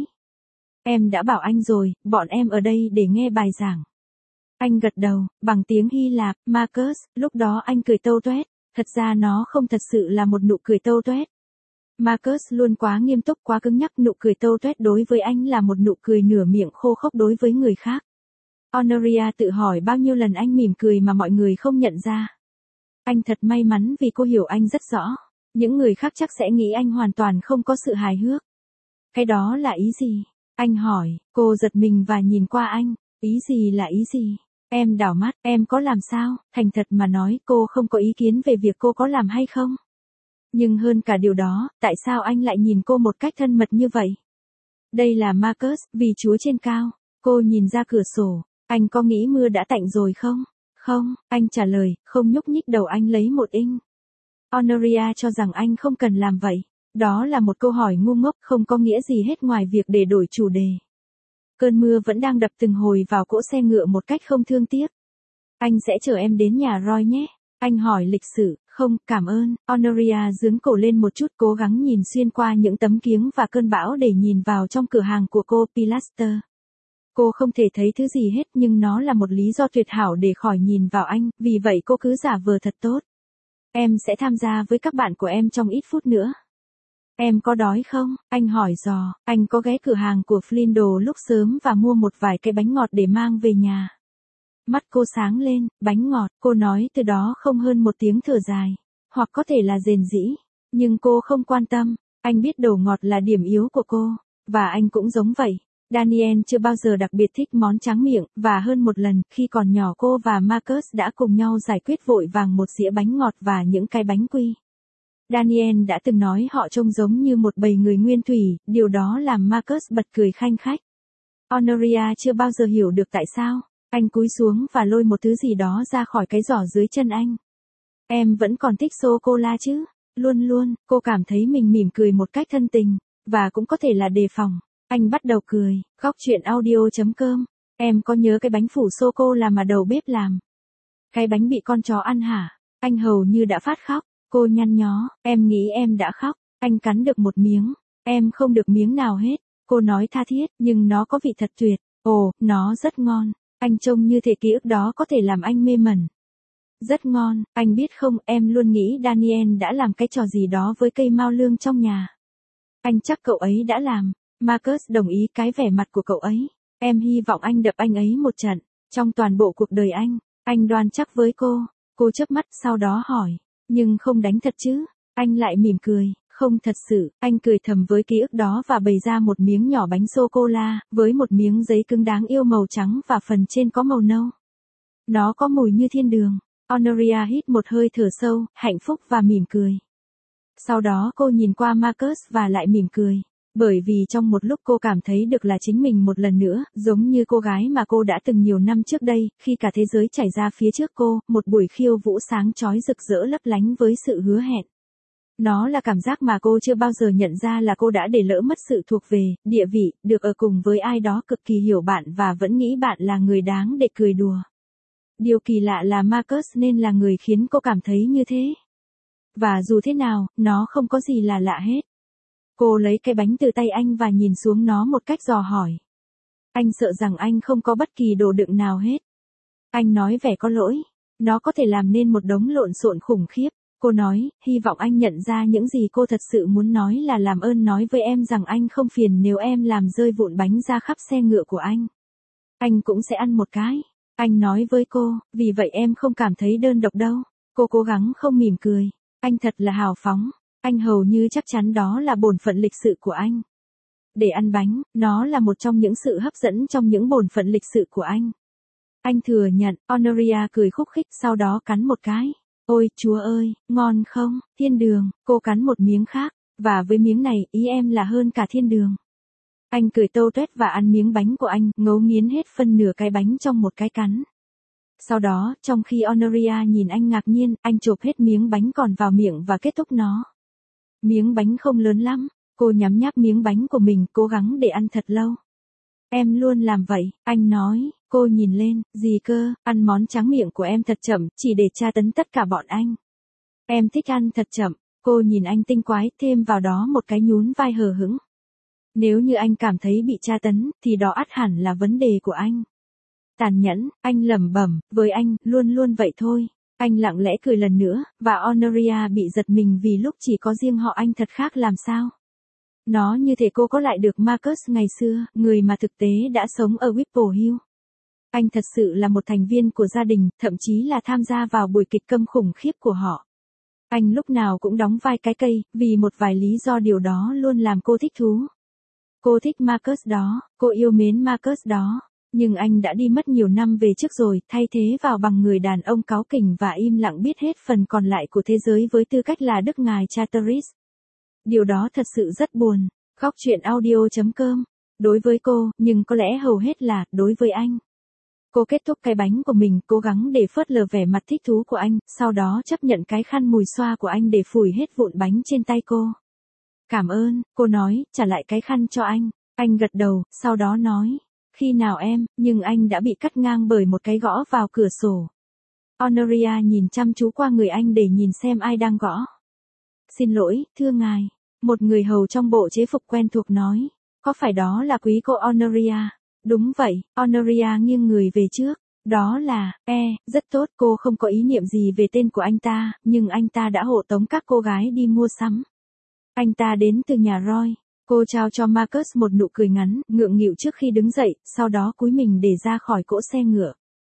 Em đã bảo anh rồi, bọn em ở đây để nghe bài giảng. Anh gật đầu, bằng tiếng Hy Lạp, Marcus, lúc đó anh cười tâu tuét, thật ra nó không thật sự là một nụ cười tâu tuét. Marcus luôn quá nghiêm túc quá cứng nhắc, nụ cười tâu tuét đối với anh là một nụ cười nửa miệng khô khốc đối với người khác. Honoria tự hỏi bao nhiêu lần anh mỉm cười mà mọi người không nhận ra. Anh thật may mắn vì cô hiểu anh rất rõ. Những người khác chắc sẽ nghĩ anh hoàn toàn không có sự hài hước. Cái đó là ý gì? Anh hỏi, cô giật mình và nhìn qua anh. Ý gì là ý gì? Em đảo mắt, em có làm sao? Thành thật mà nói, cô không có ý kiến về việc cô có làm hay không. Nhưng hơn cả điều đó, tại sao anh lại nhìn cô một cách thân mật như vậy? Đây là Marcus, vì Chúa trên cao. Cô nhìn ra cửa sổ. Anh có nghĩ mưa đã tạnh rồi không? Không, anh trả lời, không nhúc nhích đầu anh lấy một inch. Honoria cho rằng anh không cần làm vậy. Đó là một câu hỏi ngu ngốc, không có nghĩa gì hết ngoài việc để đổi chủ đề. Cơn mưa vẫn đang đập từng hồi vào cỗ xe ngựa một cách không thương tiếc. Anh sẽ chở em đến nhà Roy nhé. Anh hỏi lịch sự, không, cảm ơn. Honoria giương cổ lên một chút, cố gắng nhìn xuyên qua những tấm kiếng và cơn bão để nhìn vào trong cửa hàng của cô Pilaster. Cô không thể thấy thứ gì hết nhưng nó là một lý do tuyệt hảo để khỏi nhìn vào anh, vì vậy cô cứ giả vờ thật tốt. Em sẽ tham gia với các bạn của em trong ít phút nữa. Em có đói không? Anh hỏi dò, anh có ghé cửa hàng của Flindo lúc sớm và mua một vài cái bánh ngọt để mang về nhà. Mắt cô sáng lên, bánh ngọt, cô nói từ đó không hơn một tiếng thở dài. Hoặc có thể là rền rĩ, nhưng cô không quan tâm, anh biết đồ ngọt là điểm yếu của cô, và anh cũng giống vậy. Daniel chưa bao giờ đặc biệt thích món tráng miệng, và hơn một lần, khi còn nhỏ cô và Marcus đã cùng nhau giải quyết vội vàng một dĩa bánh ngọt và những cái bánh quy. Daniel đã từng nói họ trông giống như một bầy người nguyên thủy, điều đó làm Marcus bật cười khanh khách. Honoria chưa bao giờ hiểu được tại sao. Anh cúi xuống và lôi một thứ gì đó ra khỏi cái giỏ dưới chân anh. Em vẫn còn thích sô-cô-la chứ? Luôn luôn, cô cảm thấy mình mỉm cười một cách thân tình, và cũng có thể là đề phòng. Anh bắt đầu cười, góc truyện audio.com. Em có nhớ cái bánh phủ sô-cô-la mà đầu bếp làm? Cái bánh bị con chó ăn hả? Anh hầu như đã phát khóc. Cô nhăn nhó, em nghĩ em đã khóc. Anh cắn được một miếng. Em không được miếng nào hết. Cô nói tha thiết, nhưng nó có vị thật tuyệt. Ồ, nó rất ngon. Anh trông như thể ký ức đó có thể làm anh mê mẩn. Rất ngon, anh biết không, em luôn nghĩ Daniel đã làm cái trò gì đó với cây mao lương trong nhà. Anh chắc cậu ấy đã làm. Marcus đồng ý cái vẻ mặt của cậu ấy. Em hy vọng anh đập anh ấy một trận, trong toàn bộ cuộc đời anh. Anh đoan chắc với cô. Cô chớp mắt sau đó hỏi. Nhưng không đánh thật chứ? Anh lại mỉm cười. Không thật sự. Anh cười thầm với ký ức đó và bày ra một miếng nhỏ bánh sô-cô-la, với một miếng giấy cứng đáng yêu màu trắng và phần trên có màu nâu. Nó có mùi như thiên đường. Honoria hít một hơi thở sâu, hạnh phúc và mỉm cười. Sau đó cô nhìn qua Marcus và lại mỉm cười. Bởi vì trong một lúc cô cảm thấy được là chính mình một lần nữa, giống như cô gái mà cô đã từng nhiều năm trước đây, khi cả thế giới chảy ra phía trước cô, một buổi khiêu vũ sáng chói rực rỡ lấp lánh với sự hứa hẹn. Nó là cảm giác mà cô chưa bao giờ nhận ra là cô đã để lỡ mất sự thuộc về, địa vị, được ở cùng với ai đó cực kỳ hiểu bạn và vẫn nghĩ bạn là người đáng để cười đùa. Điều kỳ lạ là Marcus nên là người khiến cô cảm thấy như thế. Và dù thế nào, nó không có gì là lạ hết. Cô lấy cái bánh từ tay anh và nhìn xuống nó một cách dò hỏi. Anh sợ rằng anh không có bất kỳ đồ đựng nào hết. Anh nói vẻ có lỗi. Nó có thể làm nên một đống lộn xộn khủng khiếp. Cô nói, hy vọng anh nhận ra những gì cô thật sự muốn nói là làm ơn nói với em rằng anh không phiền nếu em làm rơi vụn bánh ra khắp xe ngựa của anh. Anh cũng sẽ ăn một cái. Anh nói với cô, vì vậy em không cảm thấy đơn độc đâu. Cô cố gắng không mỉm cười. Anh thật là hào phóng. Anh hầu như chắc chắn đó là bổn phận lịch sự của anh. Để ăn bánh, nó là một trong những sự hấp dẫn trong những bổn phận lịch sự của anh. Anh thừa nhận, Honoria cười khúc khích sau đó cắn một cái. Ôi, Chúa ơi, ngon không, thiên đường, cô cắn một miếng khác, và với miếng này, ý em là hơn cả thiên đường. Anh cười tâu tuét và ăn miếng bánh của anh, ngấu nghiến hết phân nửa cái bánh trong một cái cắn. Sau đó, trong khi Honoria nhìn anh ngạc nhiên, anh chộp hết miếng bánh còn vào miệng và kết thúc nó. Miếng bánh không lớn lắm, cô nhắm nháp miếng bánh của mình, cố gắng để ăn thật lâu. Em luôn làm vậy, anh nói, cô nhìn lên, gì cơ, ăn món tráng miệng của em thật chậm, chỉ để tra tấn tất cả bọn anh. Em thích ăn thật chậm, cô nhìn anh tinh quái, thêm vào đó một cái nhún vai hờ hững. Nếu như anh cảm thấy bị tra tấn, thì đó ắt hẳn là vấn đề của anh. Tàn nhẫn, anh lẩm bẩm, với anh, luôn luôn vậy thôi. Anh lặng lẽ cười lần nữa, và Honoria bị giật mình vì lúc chỉ có riêng họ anh thật khác làm sao. Nó như thể cô có lại được Marcus ngày xưa, người mà thực tế đã sống ở Whipple Hill. Anh thật sự là một thành viên của gia đình, thậm chí là tham gia vào buổi kịch câm khủng khiếp của họ. Anh lúc nào cũng đóng vai cái cây, vì một vài lý do điều đó luôn làm cô thích thú. Cô thích Marcus đó, cô yêu mến Marcus đó. Nhưng anh đã đi mất nhiều năm về trước rồi, thay thế vào bằng người đàn ông cáu kỉnh và im lặng biết hết phần còn lại của thế giới với tư cách là Đức Ngài Charteris. Điều đó thật sự rất buồn. Góc truyện audio chấm com. Đối với cô, nhưng có lẽ hầu hết là, đối với anh. Cô kết thúc cái bánh của mình, cố gắng để phớt lờ vẻ mặt thích thú của anh, sau đó chấp nhận cái khăn mùi xoa của anh để phủi hết vụn bánh trên tay cô. Cảm ơn, cô nói, trả lại cái khăn cho anh. Anh gật đầu, sau đó nói. Khi nào em, nhưng anh đã bị cắt ngang bởi một cái gõ vào cửa sổ. Honoria nhìn chăm chú qua người anh để nhìn xem ai đang gõ. Xin lỗi, thưa ngài. Một người hầu trong bộ chế phục quen thuộc nói. Có phải đó là quý cô Honoria? Đúng vậy, Honoria nghiêng người về trước. Đó là, e, rất tốt, cô không có ý niệm gì về tên của anh ta, nhưng anh ta đã hộ tống các cô gái đi mua sắm. Anh ta đến từ nhà Roy. Cô trao cho Marcus một nụ cười ngắn, ngượng nghịu trước khi đứng dậy, sau đó cúi mình để ra khỏi cỗ xe ngựa.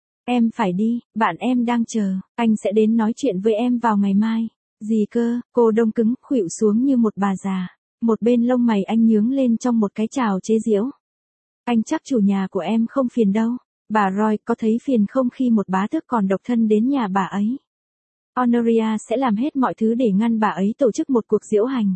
Em phải đi, bạn em đang chờ, anh sẽ đến nói chuyện với em vào ngày mai. Gì cơ, cô đông cứng, khuỵu xuống như một bà già. Một bên lông mày anh nhướng lên trong một cái trào chế giễu. Anh chắc chủ nhà của em không phiền đâu. Bà Roy có thấy phiền không khi một bá tước còn độc thân đến nhà bà ấy? Honoria sẽ làm hết mọi thứ để ngăn bà ấy tổ chức một cuộc diễu hành.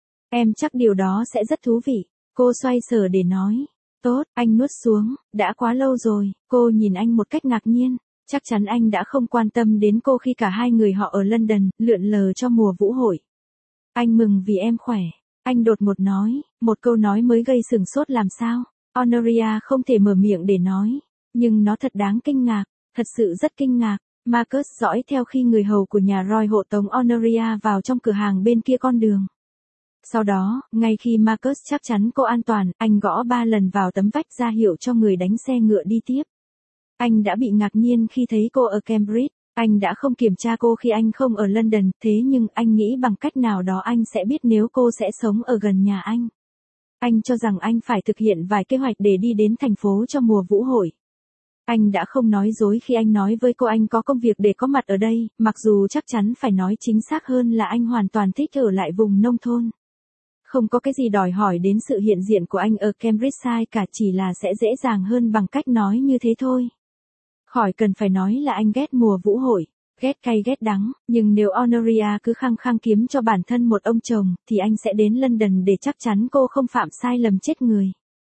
Em chắc điều đó sẽ rất thú vị. Cô xoay sở để nói. Tốt, anh nuốt xuống, đã quá lâu rồi. Cô nhìn anh một cách ngạc nhiên. Chắc chắn anh đã không quan tâm đến cô khi cả hai người họ ở London, lượn lờ cho mùa vũ hội. Anh mừng vì em khỏe. Anh đột ngột nói, một câu nói mới gây sửng sốt làm sao. Honoria không thể mở miệng để nói. Nhưng nó thật đáng kinh ngạc, thật sự rất kinh ngạc. Marcus dõi theo khi người hầu của nhà Roy hộ tống Honoria vào trong cửa hàng bên kia con đường. Sau đó, ngay khi Marcus chắc chắn cô an toàn, anh gõ ba lần vào tấm vách ra hiệu cho người đánh xe ngựa đi tiếp. Anh đã bị ngạc nhiên khi thấy cô ở Cambridge. Anh đã không kiểm tra cô khi anh không ở London, thế nhưng anh nghĩ bằng cách nào đó anh sẽ biết nếu cô sẽ sống ở gần nhà anh. Anh cho rằng anh phải thực hiện vài kế hoạch để đi đến thành phố cho mùa vũ hội. Anh đã không nói dối khi anh nói với cô anh có công việc để có mặt ở đây, mặc dù chắc chắn phải nói chính xác hơn là anh hoàn toàn thích ở lại vùng nông thôn. Không có cái gì đòi hỏi đến sự hiện diện của anh ở Cambridgeshire cả, chỉ là sẽ dễ dàng hơn bằng cách nói như thế thôi. Khỏi cần phải nói là anh ghét mùa vũ hội, ghét cay ghét đắng, nhưng nếu Honoria cứ khăng khăng kiếm cho bản thân một ông chồng, thì anh sẽ đến London để chắc chắn cô không phạm sai lầm chết người.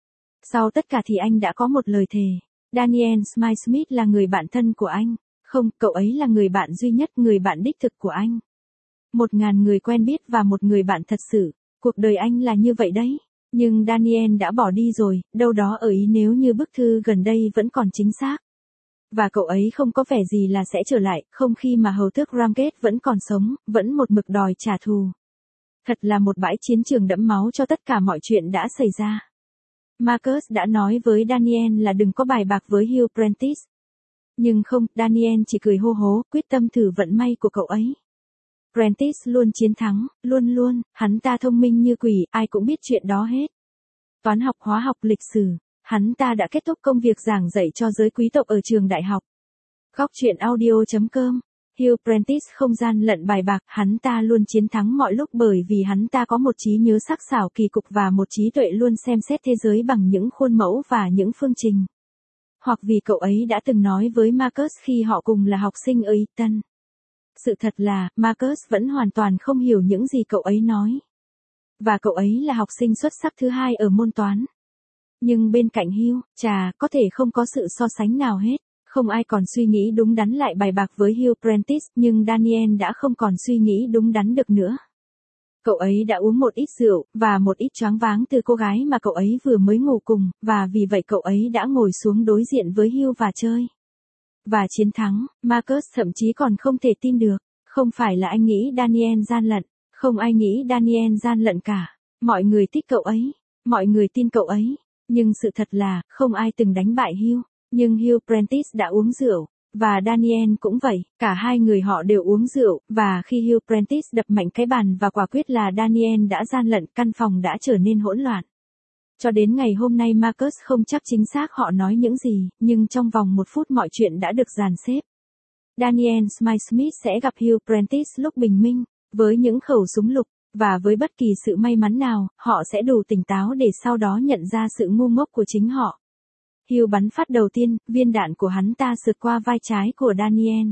Sau tất cả thì anh đã có một lời thề. Daniel Smith là người bạn thân của anh. Không, cậu ấy là người bạn duy nhất, người bạn đích thực của anh. Một ngàn người quen biết và một người bạn thật sự. Cuộc đời anh là như vậy đấy. Nhưng Daniel đã bỏ đi rồi, đâu đó ở Ý nếu như bức thư gần đây vẫn còn chính xác. Và cậu ấy không có vẻ gì là sẽ trở lại, không khi mà hầu tước Ramgate vẫn còn sống, vẫn một mực đòi trả thù. Thật là một bãi chiến trường đẫm máu cho tất cả mọi chuyện đã xảy ra. Marcus đã nói với Daniel là đừng có bài bạc với Hugh Prentice. Nhưng không, Daniel chỉ cười hô hố, quyết tâm thử vận may của cậu ấy. Prentice luôn chiến thắng, luôn luôn, hắn ta thông minh như quỷ, ai cũng biết chuyện đó hết. Toán học, hóa học, lịch sử, hắn ta đã kết thúc công việc giảng dạy cho giới quý tộc ở trường đại học. Góc truyện audio chấm com. Hugh Prentice không gian lận bài bạc, hắn ta luôn chiến thắng mọi lúc bởi vì hắn ta có một trí nhớ sắc sảo kỳ cục và một trí tuệ luôn xem xét thế giới bằng những khuôn mẫu và những phương trình. Hoặc vì cậu ấy đã từng nói với Marcus khi họ cùng là học sinh ở Eton. Sự thật là, Marcus vẫn hoàn toàn không hiểu những gì cậu ấy nói. Và cậu ấy là học sinh xuất sắc thứ hai ở môn toán. Nhưng bên cạnh Hugh, chà, có thể không có sự so sánh nào hết. Không ai còn suy nghĩ đúng đắn lại bài bạc với Hugh Prentice, nhưng Daniel đã không còn suy nghĩ đúng đắn được nữa. Cậu ấy đã uống một ít rượu, và một ít choáng váng từ cô gái mà cậu ấy vừa mới ngủ cùng, và vì vậy cậu ấy đã ngồi xuống đối diện với Hugh và chơi. Và chiến thắng, Marcus thậm chí còn không thể tin được. Không phải là anh nghĩ Daniel gian lận, không ai nghĩ Daniel gian lận cả. Mọi người thích cậu ấy, mọi người tin cậu ấy, nhưng sự thật là, không ai từng đánh bại Hugh. Nhưng Hugh Prentice đã uống rượu, và Daniel cũng vậy, cả hai người họ đều uống rượu, và khi Hugh Prentice đập mạnh cái bàn và quả quyết là Daniel đã gian lận, căn phòng đã trở nên hỗn loạn. Cho đến ngày hôm nay Marcus không chắc chính xác họ nói những gì, nhưng trong vòng một phút mọi chuyện đã được dàn xếp. Daniel Smith sẽ gặp Hugh Prentice lúc bình minh, với những khẩu súng lục, và với bất kỳ sự may mắn nào, họ sẽ đủ tỉnh táo để sau đó nhận ra sự ngu ngốc của chính họ. Hugh bắn phát đầu tiên, viên đạn của hắn ta sượt qua vai trái của Daniel.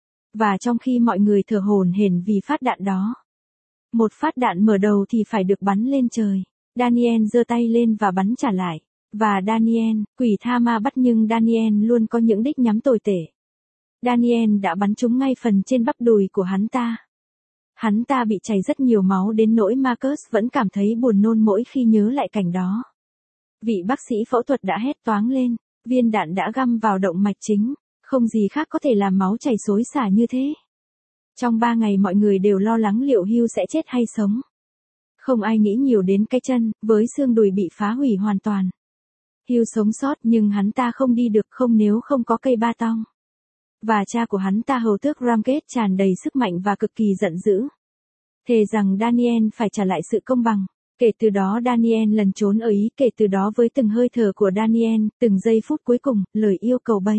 Và trong khi mọi người thở hổn hển vì phát đạn đó, một phát đạn mở đầu thì phải được bắn lên trời. Daniel giơ tay lên và bắn trả lại. Và Daniel, quỷ tha ma bắt, nhưng Daniel luôn có những đích nhắm tồi tệ. Daniel đã bắn trúng ngay phần trên bắp đùi của hắn ta. Hắn ta bị chảy rất nhiều máu đến nỗi Marcus vẫn cảm thấy buồn nôn mỗi khi nhớ lại cảnh đó. Vị bác sĩ phẫu thuật đã hét toáng lên, viên đạn đã găm vào động mạch chính, không gì khác có thể làm máu chảy xối xả như thế. Trong ba ngày mọi người đều lo lắng liệu Hugh sẽ chết hay sống. Không ai nghĩ nhiều đến cái chân, với xương đùi bị phá hủy hoàn toàn. Hugh sống sót nhưng hắn ta không đi được không nếu không có cây ba tong. Và cha của hắn ta hầu tước Ramgate tràn đầy sức mạnh và cực kỳ giận dữ. Thề rằng Daniel phải trả lại sự công bằng. Kể từ đó Daniel lần trốn ở Ý, kể từ đó với từng hơi thở của Daniel, từng giây phút cuối cùng, lời yêu cầu bây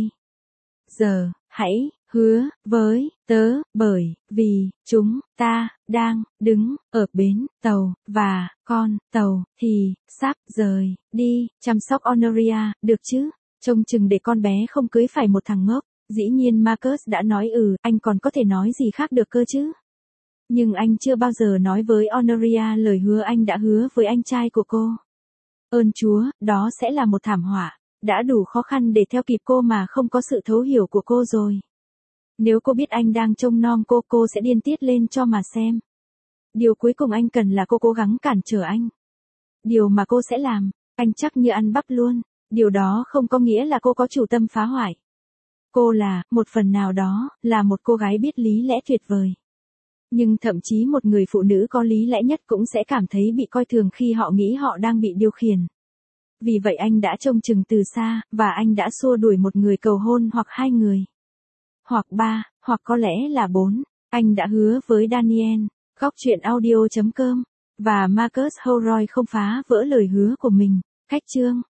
giờ, hãy hứa với tớ, bởi vì chúng ta đang đứng ở bến tàu, và con tàu thì sắp rời đi. Chăm sóc Honoria, được chứ? Trông chừng để con bé không cưới phải một thằng ngốc. Dĩ nhiên Marcus đã nói ừ, anh còn có thể nói gì khác được cơ chứ? Nhưng anh chưa bao giờ nói với Honoria lời hứa anh đã hứa với anh trai của cô. Ơn Chúa, đó sẽ là một thảm họa. Đã đủ khó khăn để theo kịp cô mà không có sự thấu hiểu của cô rồi. Nếu cô biết anh đang trông nom cô, cô sẽ điên tiết lên cho mà xem. Điều cuối cùng anh cần là cô cố gắng cản trở anh. Điều mà cô sẽ làm, anh chắc như ăn bắp luôn. Điều đó không có nghĩa là cô có chủ tâm phá hoại. Cô là, một phần nào đó, là một cô gái biết lý lẽ tuyệt vời. Nhưng thậm chí một người phụ nữ có lý lẽ nhất cũng sẽ cảm thấy bị coi thường khi họ nghĩ họ đang bị điều khiển. Vì vậy anh đã trông chừng từ xa, và anh đã xua đuổi một người cầu hôn hoặc hai người. Hoặc ba, hoặc có lẽ là bốn. Anh đã hứa với Daniel. Góc truyện audio chấm com Và Marcus Holroyd không phá vỡ lời hứa của mình. Khách chương